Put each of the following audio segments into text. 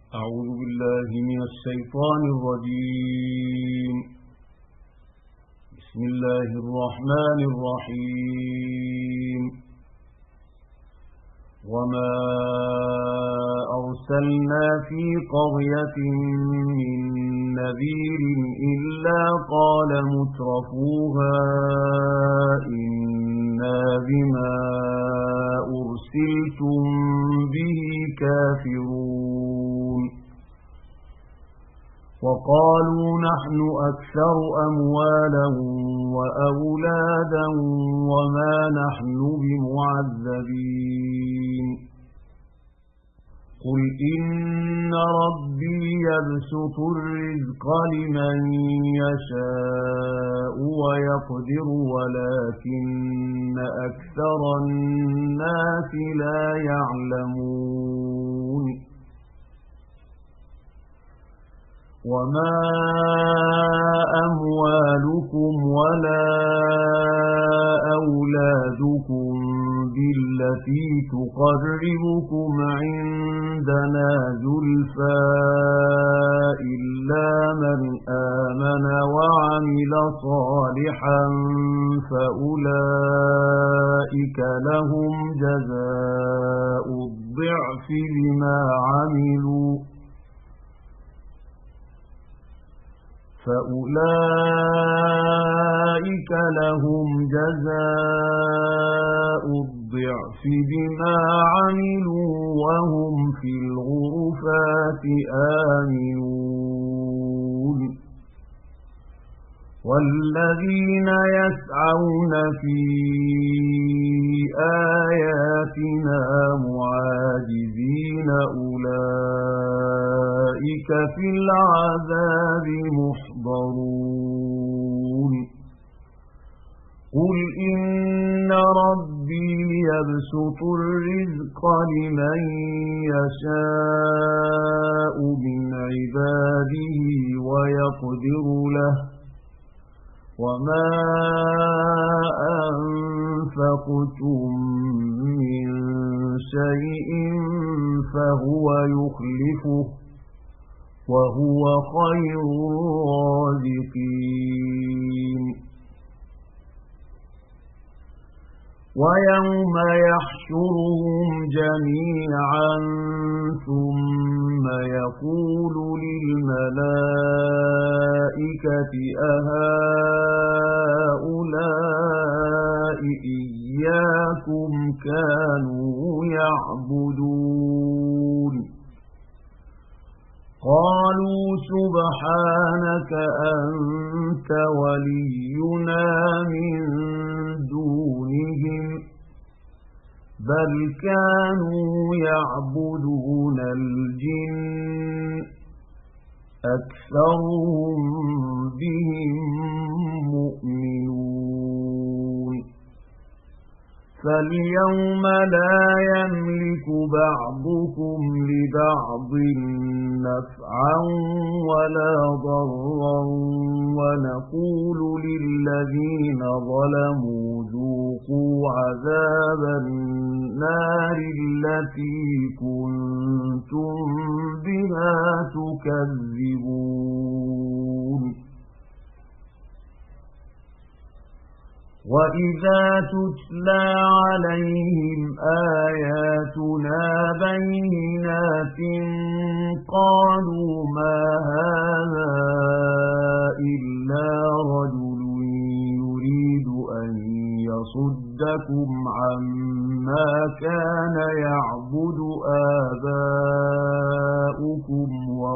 أعوذ بالله من الشيطان الرجيم. بسم الله الرحمن الرحيم. وما أرسلنا في قرية من نذير إلا قال مترفوها إنا بما أرسلتم به كافرون. وقالوا نحن أكثر أموالا وأولادا وما نحن بمعذبين. قل إن ربي يبسط الرزق لمن يشاء ويقدر ولكن أكثر الناس لا يعلمون. وما أموالكم ولا أولادكم بالتي تقربكم عندنا زلفى إلا من آمن وعمل صالحا فأولئك لهم جزاء الضعف بما عملوا وهم في الغرفات آمنون. والذين يسعون في آياتنا معاجزين أولئك في العذاب محضرون. قل إن ربي يبسط الرزق لمن يشاء من عباده ويقدر له وما أنفقتم من شيء فهو يخلفه وهو خير الرازقين. ويوم يحشرهم جميعا ثم يقول للملائكة أهؤلاء إياكم كانوا يعبدون؟ قالوا سبحانك أنت ولينا من دونهم بل كانوا يعبدون الجن أكثرهم بهم مؤمنون. فاليوم لا يملك بعضكم لبعض نفعا ولا ضرا ونقول للذين ظلموا ذوقوا عذاب النار التي كنتم بها تكذبون. وإذا تتلى عليهم آياتنا بينات قالوا ما هذا إلا رجل يريد أن يصدكم عما كان يعبد آباؤكم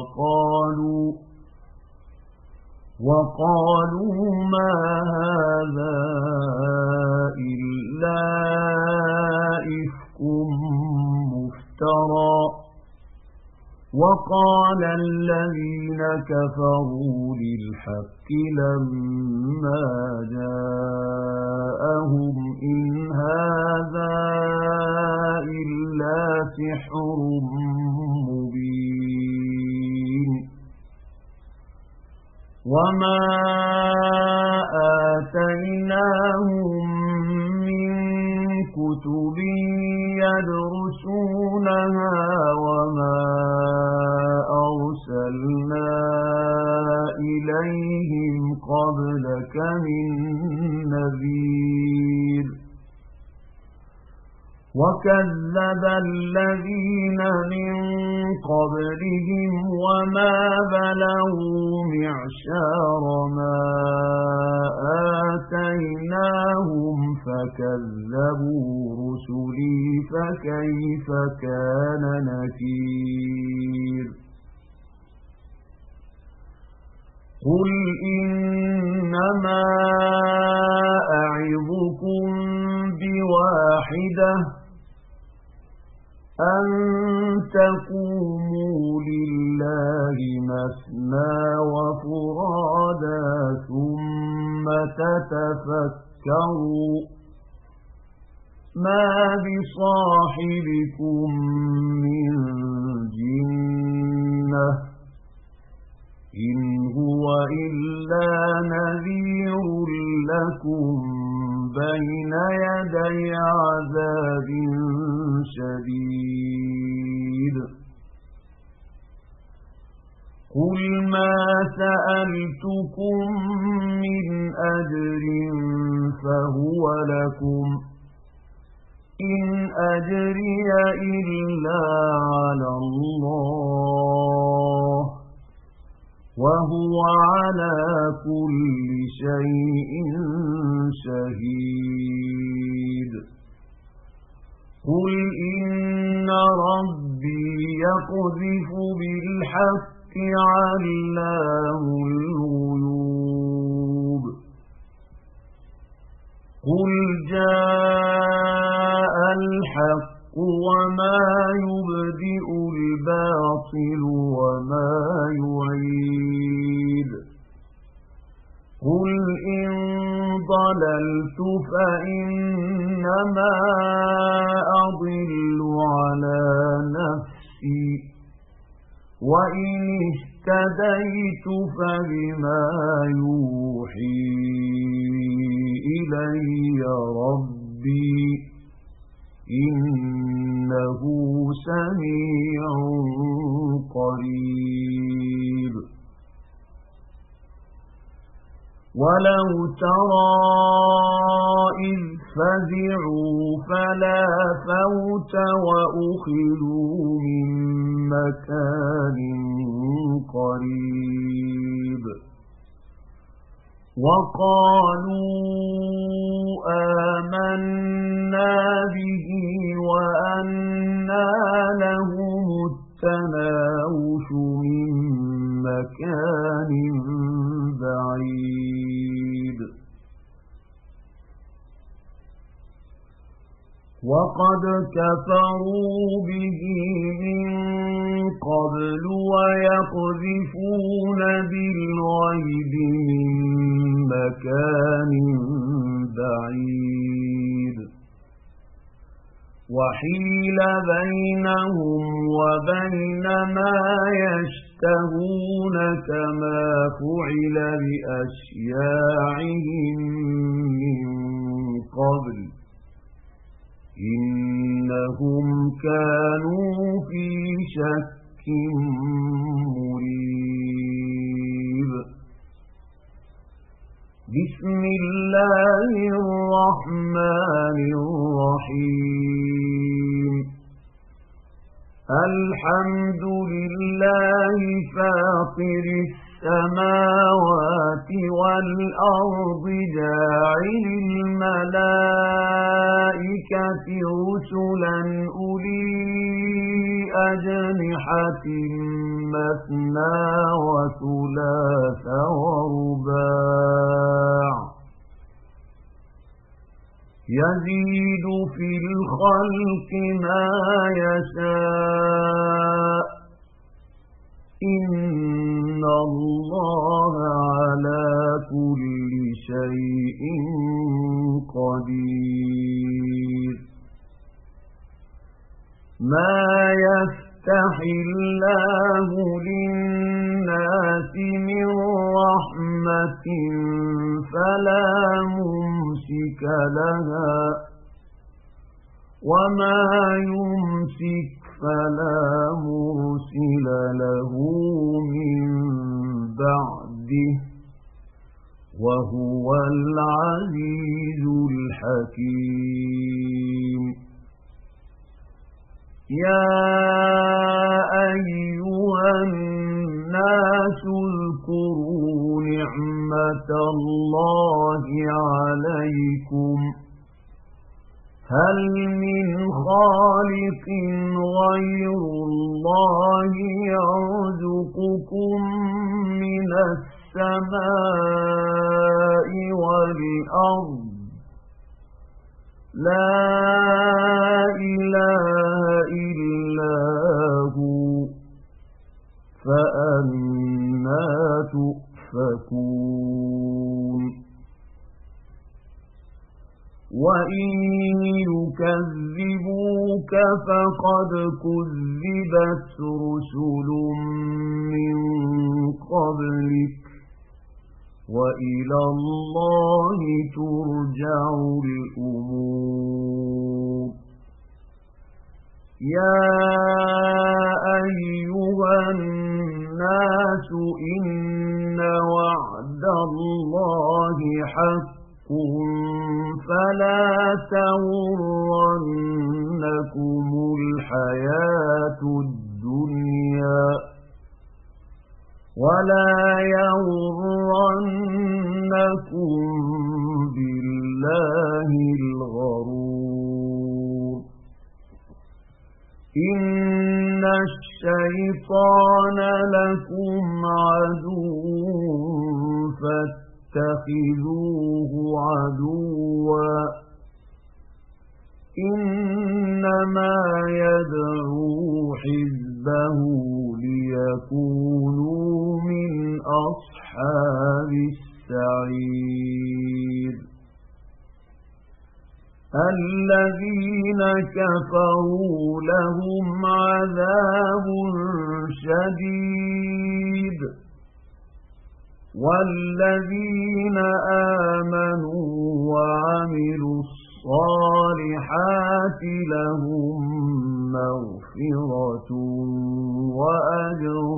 وقالوا ما هذا إلا إفك مفترى. وقال الذين كفروا للحق لما جاءهم إن هذا إلا سحر مبين. وما آتيناهم من كتب يدرسونها وما لك من نذير وكذب الذين من قبلهم وما بلغوا معشار ما آتيناهم فكذبوا رسلي فكيف كان نكير قل إنما أعظكم بواحدة أن تقوموا لله مثنى وفرادا ثم تتفكروا ما بصاحبكم من جنة إن هو إلا نذير لكم بين يدي عذاب شديد قل ما سألتكم من أجر فهو لكم إن أجري إلا على الله وهو على كل شيء شهيد قل إن ربي يقذف بالحق علام الغيوب قل جاء الحق وما يبدئ الباطل وما يعيد قل إن ضللت فإنما أضل على نفسي وإن اهتديت فبما يوحي إلي ربي إنه سميع قريب ولو ترى إذ فزعوا فلا فوت وأخذوا من مكان قريب وقالوا آمنا به وأنى لهم التناوش من مكان بعيد وقد كفروا به من قبل ويقذفون بالغيب من مكان بعيد وحيل بينهم وبين ما يشتهون كما فعل بأشياعهم من قبل إنهم كانوا في شك مريب بسم الله الرحمن الرحيم الحمد لله فاطر السماوات والأرض جاعل الملائكة رسلا أولي أجنحة مثنى وثلاث ورباع يزيد في الخلق ما يشاء إن الله على كل شيء قدير ما يفتح الله للناس من رحمة فلا ممسك لها وما يمسك فلا مرسل له من بعده وهو العزيز الحكيم يا أيها الناس اذكروا نعمة الله عليكم هل من خالق غير الله يرزقكم من السماء والأرض لا إله إلا هو فأنى تؤفكون وإن يكذبوك فقد كذبت رسل من قبلك وإلى الله ترجع الأمور يا أيها الناس إن وعد الله حق فلا تغرنكم الحياة الدنيا ولا يغرنكم بالله الغرور إن الشيطان لكم عدو فاتخذوه عدوا إنما يدعو حزبه ليكونوا من أصحاب السعير الذين كفروا لهم عذاب شديد والذين آمنوا وعملوا الصالحات لهم مغفرة وأجر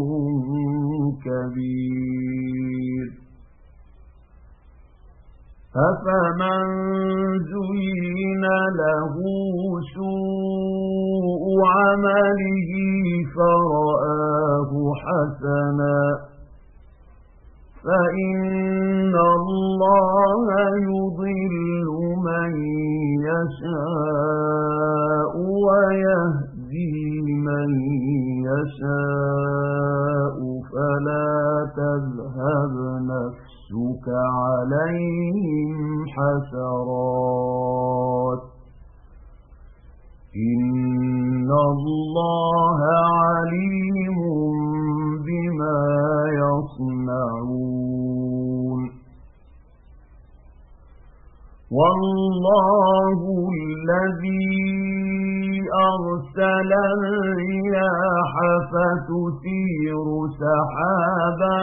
كبير أفمن زين له سوء عمله فرآه حسنا فإن الله يضل من يشاء ويهدي من يشاء فلا تذهب نفسك عليهم حسرات إن الله عليم بما يصنعون والله الذي أرسل الرياح فتثير سحابا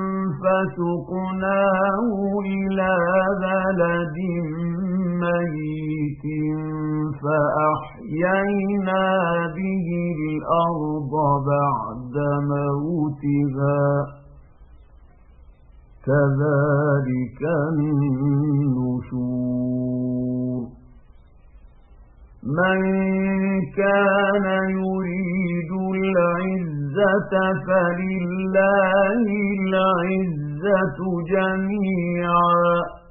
فسقناه إلى بلد ميت فأحيينا به الأرض بعد موتها كذلك النشور من كان يريد العزة فلله العزة جميعا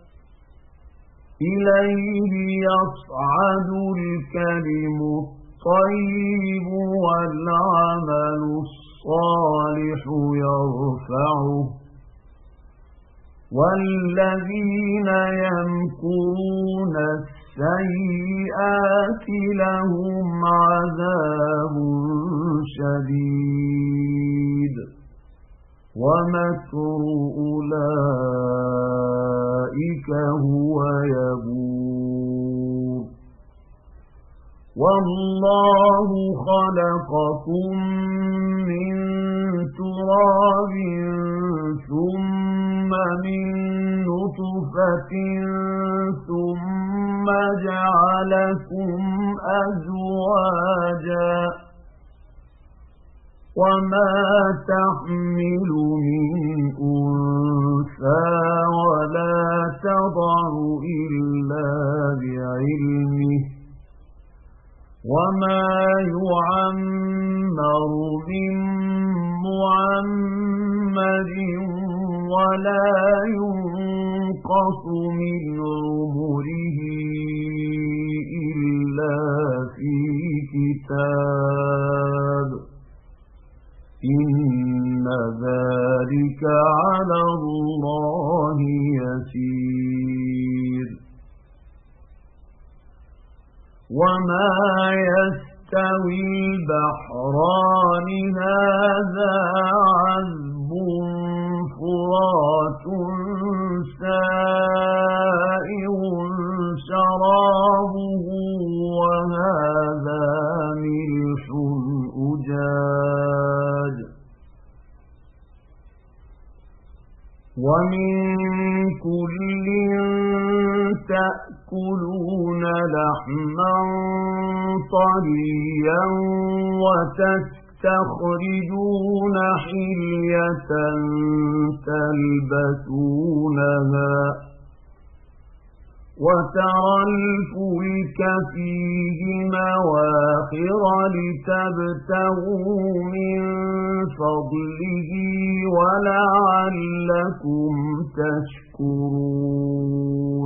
إليه يصعد الكلم الطيب والعمل الصالح يرفعه والذين يمكرون السيئات لهم عذاب شديد ومكر أولئك هو يبور والله خلقكم من تراب ثم من نطفة ثم جعلكم أزواجا وما تحمل من أنثى ولا تضع إلا بعلمه وما يعمر من معمر ولا ينقص من عمره إلا في كتاب إن ذلك على الله يسير وما يستوي البحران هذا عذب فرات سائغ شرابه وهذا ملح أجاج ومن كل تأكلون لحما طريا وتستخرجون حلية تلبسونها وترى الفلك فيه مواخر لتبتغوا من فضله ولعلكم تشكرون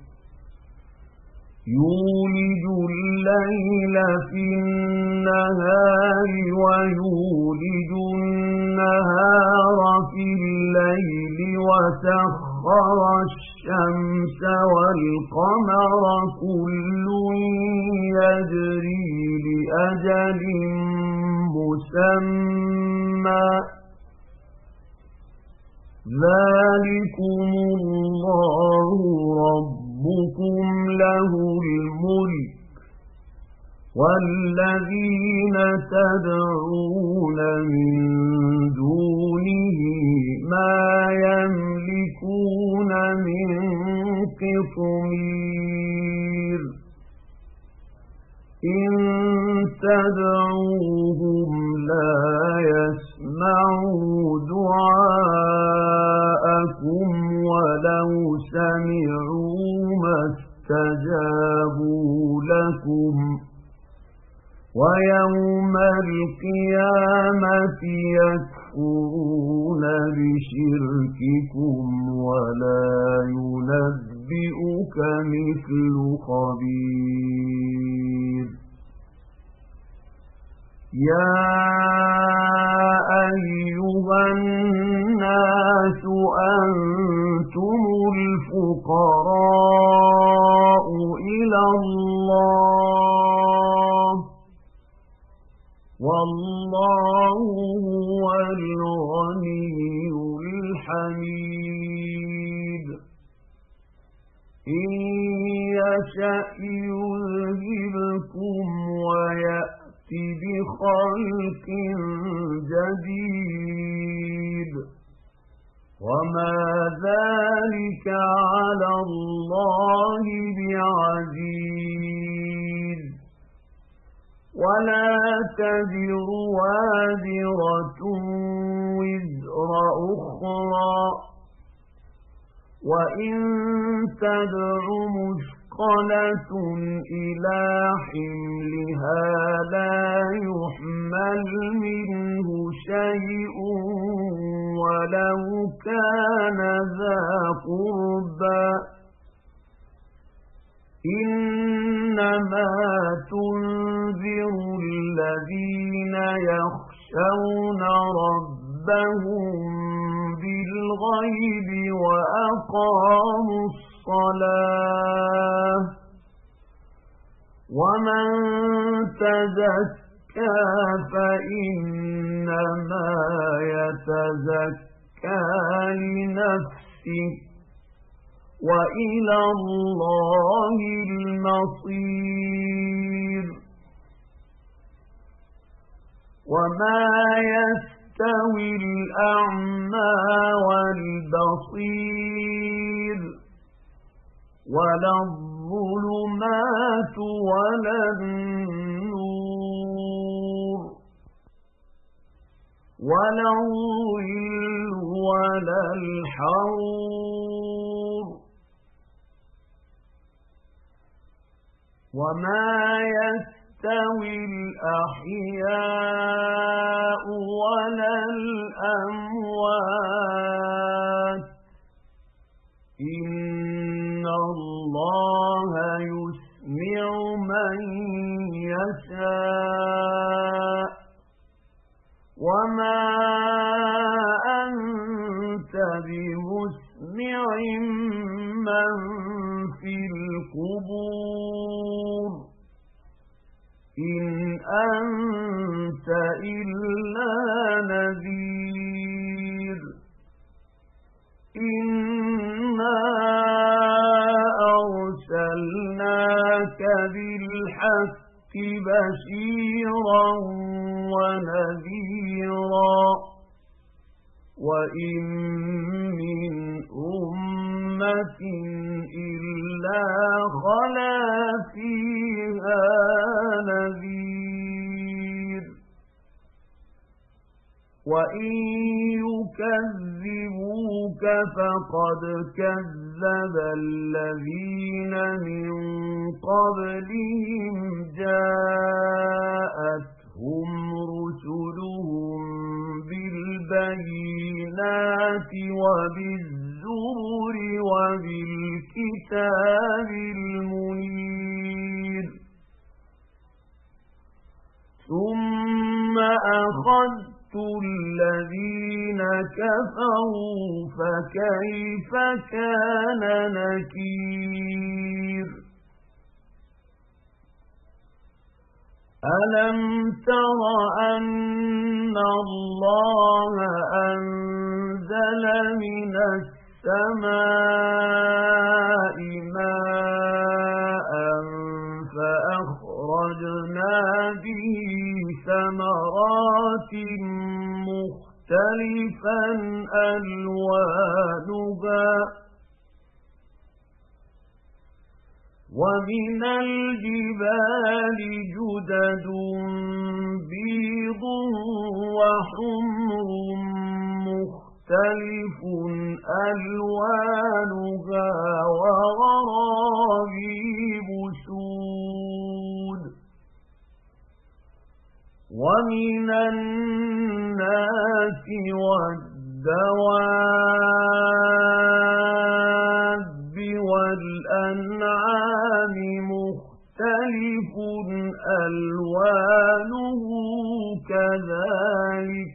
يولج الليل في النهار ويولج النهار في الليل وسخر الشمس والقمر كل يجري لأجل مسمى ذلكم الله ربكم له الملك والذين تدعون من دونه ما يملكون من قطمير إن تدعوهم لا يسمعوا دعاءكم ولو سمعوا ما استجابوا لكم ويوم القيامة يكفرون بشرككم ولا ينبئك مثل خبير يا أيها الناس أنتم الفقراء إلى الله والله هو الغني الحميد إن يشأ يذهبكم ويأتي بخلق جديد وما ذلك على الله بعزيز ولا تزر وازرة وزر أخرى وإن تدع مثقلة إلى حملها لا يحمل منه شيء ولو كان ذا قربى إنما تنذر الذين يخشون ربهم بالغيب وأقاموا الصلاة ومن تزكى فإنما يتزكى لنفسه وإلى الله المصير وما يستوي الأعمى والبصير ولا الظلمات ولا النور ولا الظل ولا الحرور وما يستوي الأحياء ولا الأموات إن الله يسمع من يشاء وما أنت بمسمع من في القبور إن أنت إلا نذير إنا أرسلناك بالحق بشيرا ونذيرا وإن من أمة إلا خلا فيها نذير وإن يكذبوك فقد كذب الذين من قبلهم جاءتهم رسلهم بالبينات وبالزبر وبالكتاب المنير ثم أخذت الذين كفروا فكيف كان نكير ألم تر أن الله أنزل من السماء ماء فأخرجنا به ثمرات مختلفا ألوانها ومن الجبال جدد بيض وحمر مختلف ألوانها وغرابيب سود ومن الناس والدواب والأنعام مختلف ألوانه كذلك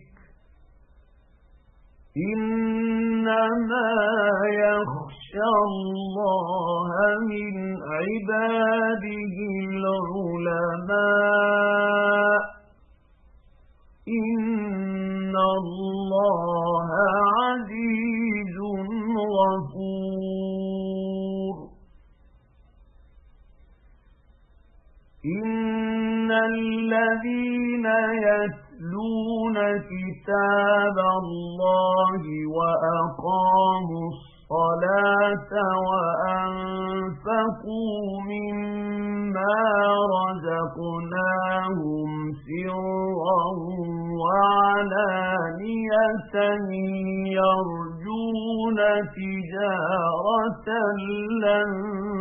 إنما يخشى الله من عباده العلماء إن الله عزيز غفور إن الذين يتلون كتاب الله وأقاموا الصلاة وأنفقوا مما رزقناهم سرا وعلانية يرجون تجارة لن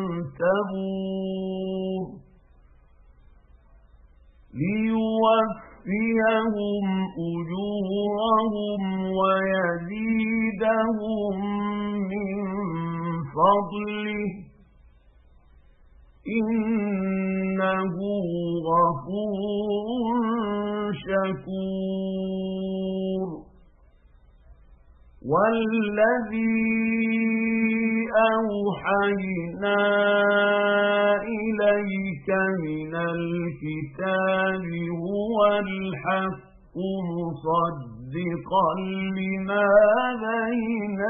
تبور ليوفيهم أجورهم ويزيدهم من فضله إنه غفور شكور والذي أوحينا إليك من الكتاب هو الحق مصدقا لما بين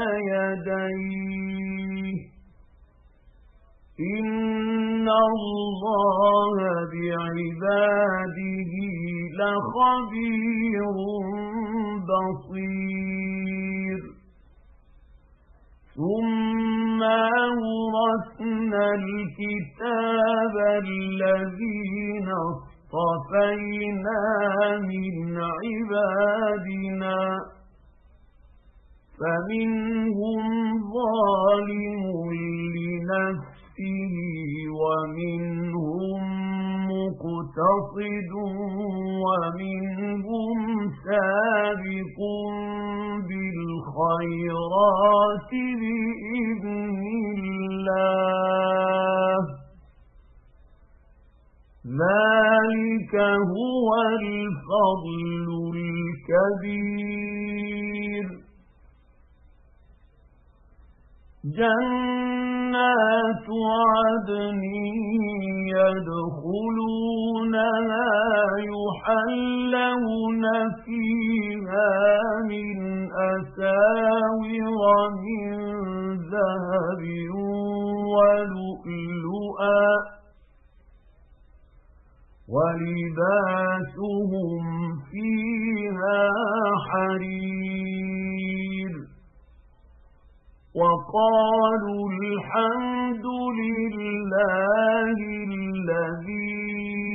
يديه إن الله بعباده لخبير بصير ثم أورثنا الكتاب الذين اصطفينا من عبادنا فمنهم ظالم لنفسه ومنهم مقتصد ومنهم سابق بالخيرات بإذن الله ذلك هو الفضل الكبير جنات عدن يدخلونها يحلون فيها من أساور من ذهب ولؤلؤا ولباسهم فيها حرير وقالوا الحمد لله الذي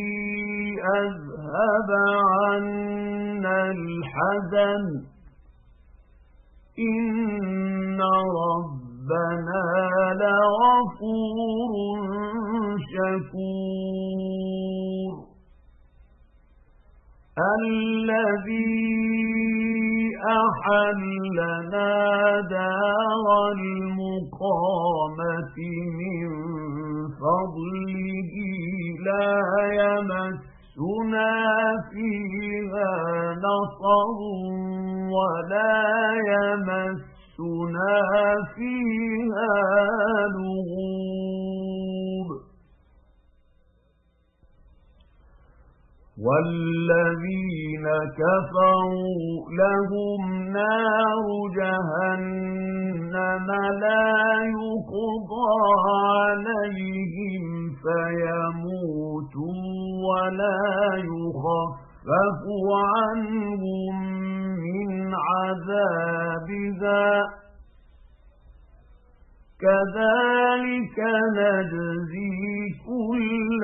أذهب عنا الحزن إن ربنا لغفور شكور الذي أحلنا دار المقامة من فضله لا يمسنا فيها نصب ولا يمسنا فيها لغوب والذين كفروا لهم نار جهنم لا يقضى عليهم فيموتوا ولا يخفف عنهم من عذابها كذلك نجزي كل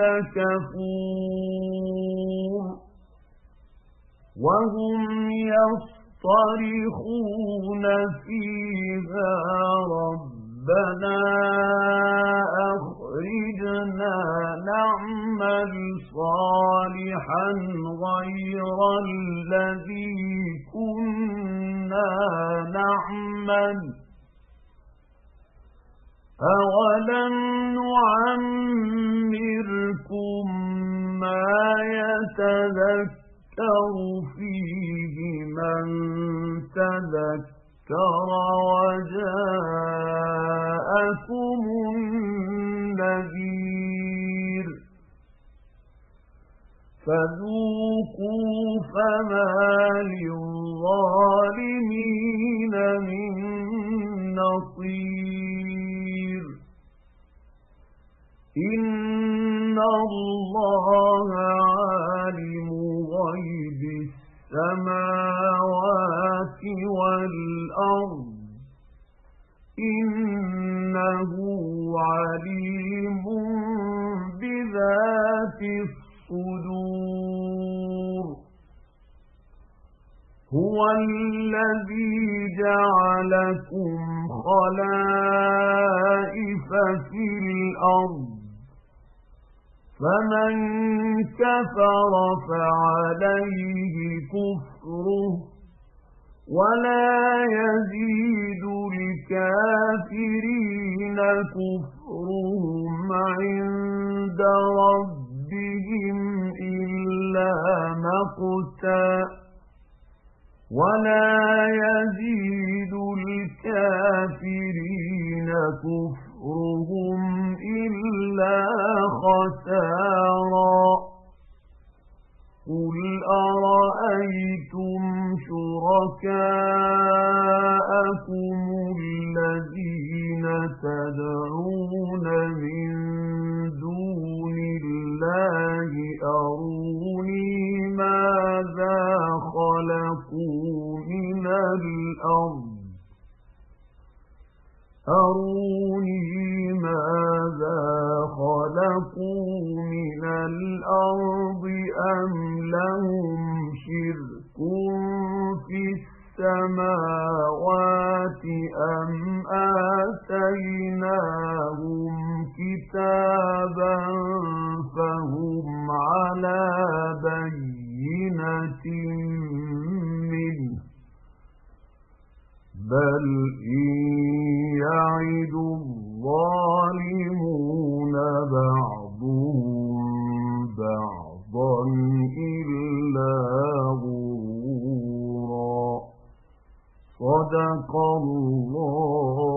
كفور وهم يصطرخون فيها ربنا أخرجنا نعمل صالحا غير الذي كنا نعمل أَوَلَمْ نُعَمِّرْكُم مَّا يَتَذَكَّرُ فِيهِ مَن تَذَكَّرَ وَجَاءَكُمُ النَّذِيرُ فَذُوقُوا فَمَا لِلظَّالِمِينَ مِن نَّصِيرٍ إِنَّ اللَّهَ عَالِمُ غَيْبِ السَّمَاوَاتِ وَالْأَرْضِ إِنَّهُ عَلِيمٌ بِذَاتِ الصُّدُورِ هُوَ الَّذِي جَعَلَكُمْ خَلَائِفَ فِي الْأَرْضِ فَمَنْ كَفَرَ فَعَلَيْهِ كُفْرُهُ وَلَا يَزِيدُ الْكَافِرِينَ كُفْرُهُمْ عِندَ رَبِّهِمْ إِلَّا مَقْتًا وَلَا يَزِيدُ الْكَافِرِينَ كُفْرُهُمْ إِلَّا خَسَارًا قُلْ أَرَأَيْتُمْ شُرَكَاءَكُمُ الَّذِينَ تَدْعُونَ مِن دُونِ اللَّهِ أَرُونِي مَاذَا خَلَقُوا من الأرض أَمْ لَهُمْ شِرْكٌ فِي السَّمَاوَاتِ أَمْ آتَيْنَاهُمْ كِتَابًا فَهُمْ عَلَى بَيِّنَةٍ مِّنْهُ بَلْ إِنْ يَعِدُ الظَّالِمُونَ بَعْضُهُمْ بَعْضًا إِلَّا غُرُورًا. صدق الله